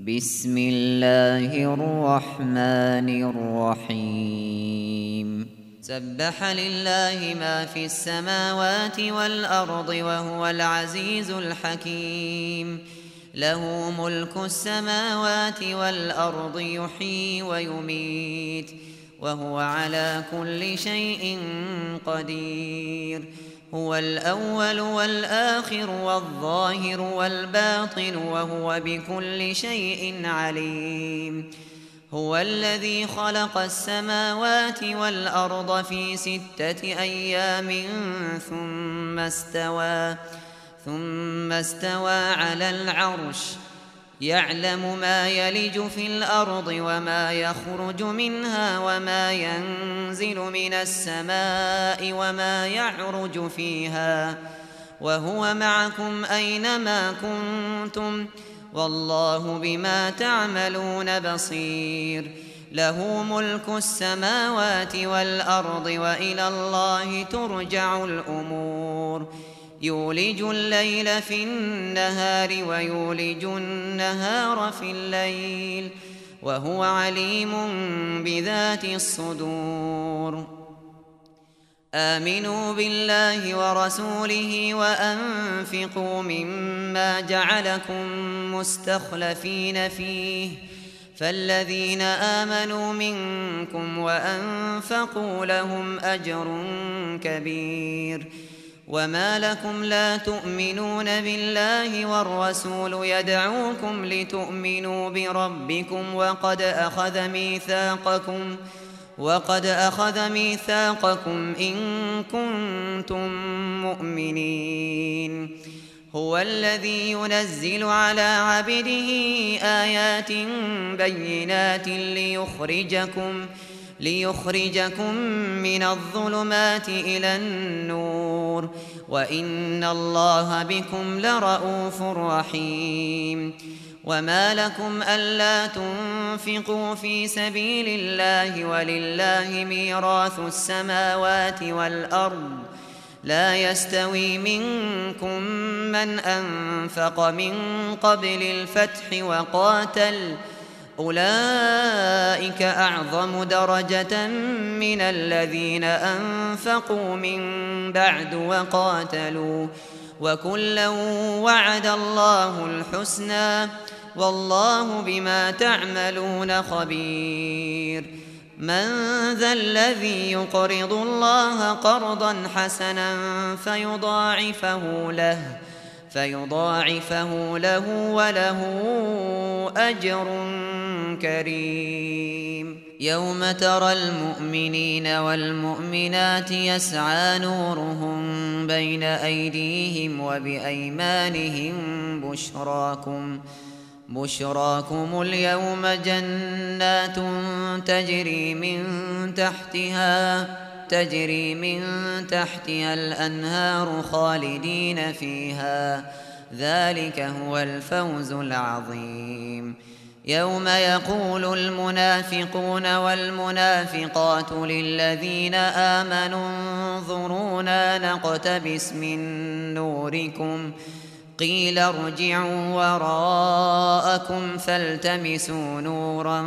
بسم الله الرحمن الرحيم سبح لله ما في السماوات والأرض وهو العزيز الحكيم له ملك السماوات والأرض يحيي ويميت وهو على كل شيء قدير هو الأول والآخر والظاهر والباطن وهو بكل شيء عليم هو الذي خلق السماوات والأرض في 6 أيام ثم استوى على العرش يعلم ما يلج في الأرض وما يخرج منها وما ينزل من السماء وما يعرج فيها وهو معكم أينما كنتم والله بما تعملون بصير له ملك السماوات والأرض وإلى الله ترجع الأمور يولج الليل في النهار ويولج النهار في الليل وهو عليم بذات الصدور آمنوا بالله ورسوله وأنفقوا مما جعلكم مستخلفين فيه فالذين آمنوا منكم وأنفقوا لهم أجر كبير وما لكم لا تؤمنون بالله والرسول يدعوكم لتؤمنوا بربكم وقد أخذ ميثاقكم إن كنتم مؤمنين هو الذي ينزل على عبده آيات بينات ليخرجكم من الظلمات إلى النور وإن الله بكم لرءوف رحيم وما لكم ألا تنفقوا في سبيل الله ولله ميراث السماوات والأرض لا يستوي منكم من أنفق من قبل الفتح وقاتل أولئك أعظم درجة من الذين أنفقوا من بعد وقاتلوا وكلا وعد الله الحسنى والله بما تعملون خبير من ذا الذي يقرض الله قرضا حسنا فيضاعفه له وله أجر كريم يوم ترى المؤمنين والمؤمنات يسعى نورهم بين أيديهم وبأيمانهم بشراكم اليوم جنات تجري من تحتها الأنهار خالدين فيها ذلك هو الفوز العظيم يوم يقول المنافقون والمنافقات للذين آمنوا انظرونا نقتبس من نوركم قيل ارجعوا وراءكم فالتمسوا نورا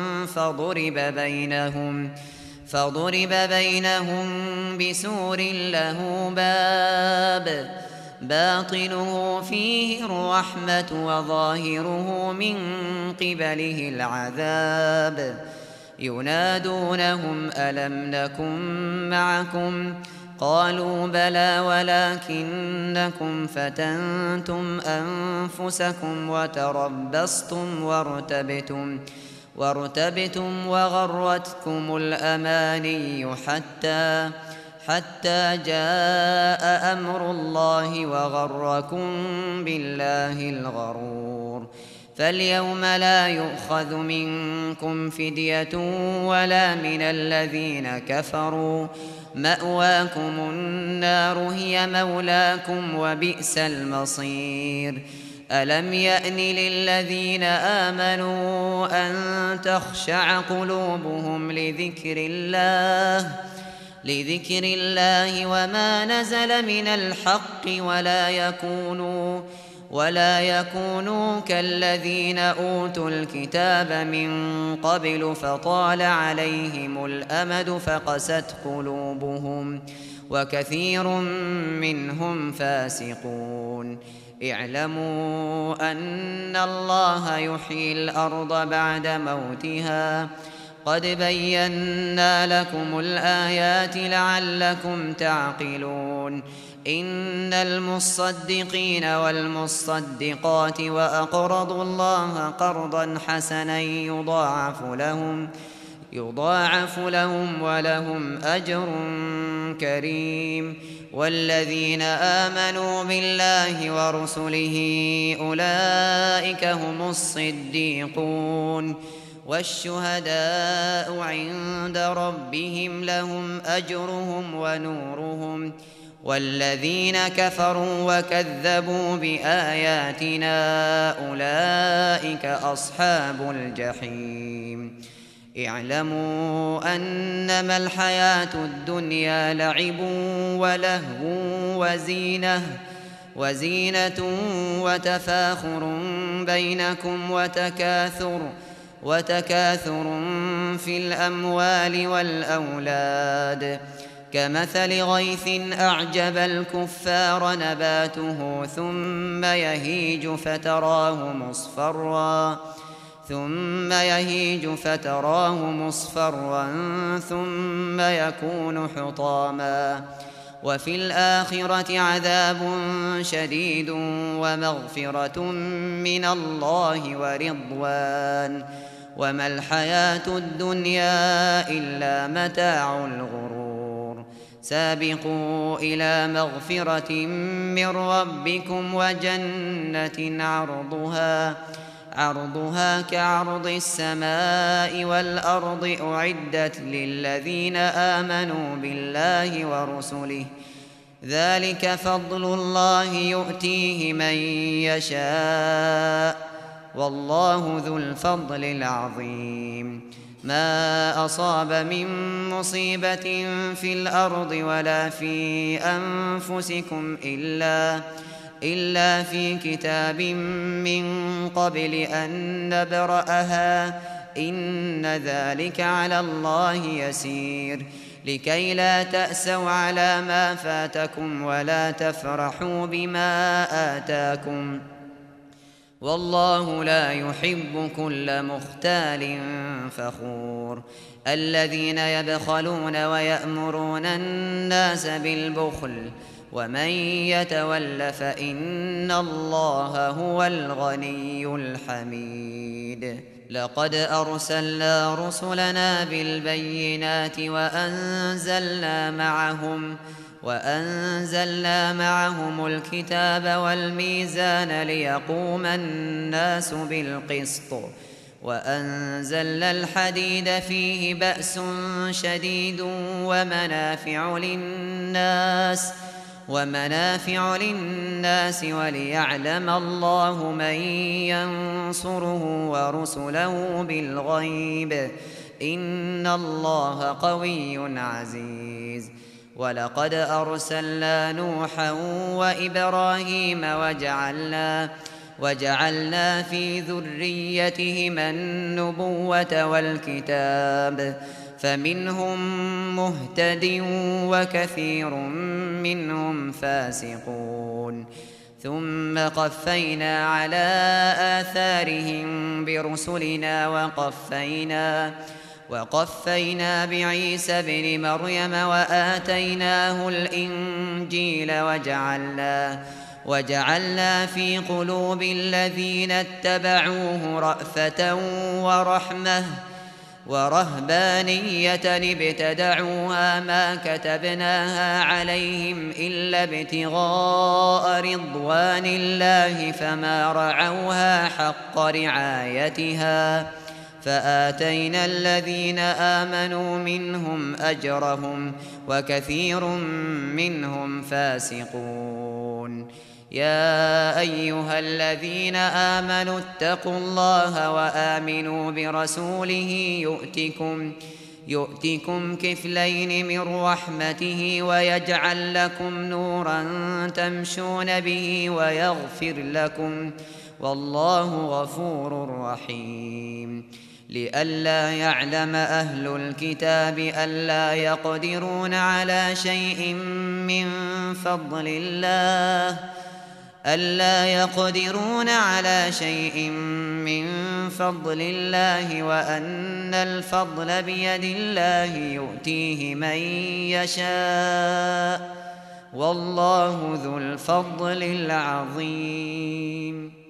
فضرب بينهم بسور له باب باطنه فيه الرحمة وظاهره من قبله العذاب ينادونهم ألم نكن معكم قالوا بلى ولكنكم فتنتم أنفسكم وتربصتم وارتبتم وغرتكم الأماني حتى جاء أمر الله وغركم بالله الغرور فاليوم لا يؤخذ منكم فدية ولا من الذين كفروا مأواكم النار هي مولاكم وبئس المصير ألم يأن للذين آمنوا أن تخشع قلوبهم لذكر الله وما نزل من الحق ولا يكونوا كالذين أوتوا الكتاب من قبل فطال عليهم الأمد فقست قلوبهم وكثير منهم فاسقون. اعلموا أن الله يحيي الأرض بعد موتها قد بينا لكم الآيات لعلكم تعقلون. إن المصدقين والمصدقات وأقرضوا الله قرضا حسنا يضاعف لهم ولهم أجر كريم. والذين آمنوا بالله ورسله أولئك هم الصديقون والشهداء عند ربهم لهم أجرهم ونورهم. والذين كفروا وكذبوا بآياتنا أولئك أصحاب الجحيم. اعلموا أنما الحياة الدنيا لعب ولهو وزينة وتفاخر بينكم وتكاثر في الأموال والأولاد كمثل غيث أعجب الكفار نباته ثم يهيج فتراه مصفرا ثم يكون حطاما. وفي الآخرة عذاب شديد ومغفرة من الله ورضوان وما الحياة الدنيا إلا متاع الغرور. سابقوا إلى مغفرة من ربكم وجنة عرضها كعرض السماء والأرض أعدت للذين آمنوا بالله ورسله ذلك فضل الله يؤتيه من يشاء والله ذو الفضل العظيم. ما أصاب من مصيبة في الأرض ولا في أنفسكم إلا في كتاب من قبل أن نبرأها إن ذلك على الله يسير. لكي لا تأسوا على ما فاتكم ولا تفرحوا بما آتاكم والله لا يحب كل مختال فخور. الذين يبخلون ويأمرون الناس بالبخل ومن يتول فإن الله هو الغني الحميد. لقد أرسلنا رسلنا بالبينات وأنزلنا معهم الكتاب والميزان ليقوم الناس بالقسط وأنزلنا الحديد فيه بأس شديد ومنافع للناس وليعلم الله من ينصره ورسله بالغيب إن الله قوي عزيز. ولقد أرسلنا نوحا وإبراهيم وجعلنا في ذريتهما النبوة والكتاب فمنهم مهتد وكثير منهم فاسقون. ثم قفينا على آثارهم برسلنا وقفينا بعيسى ابن مريم وآتيناه الإنجيل وجعلنا في قلوب الذين اتبعوه رأفة ورحمة ورهبانية ابتدعوها ما كتبناها عليهم إلا ابتغاء رضوان الله فما رعوها حق رعايتها فآتينا الذين آمنوا منهم أجرهم وكثير منهم فاسقون. يا أيها الذين آمنوا اتقوا الله وآمنوا برسوله يؤتكم كفلين من رحمته ويجعل لكم نورا تمشون به ويغفر لكم، والله غفور رحيم. لئلا يعلم أهل الكتاب ألا يقدرون على شيء من فضل الله وأن الفضل بيد الله يؤتيه من يشاء، والله ذو الفضل العظيم.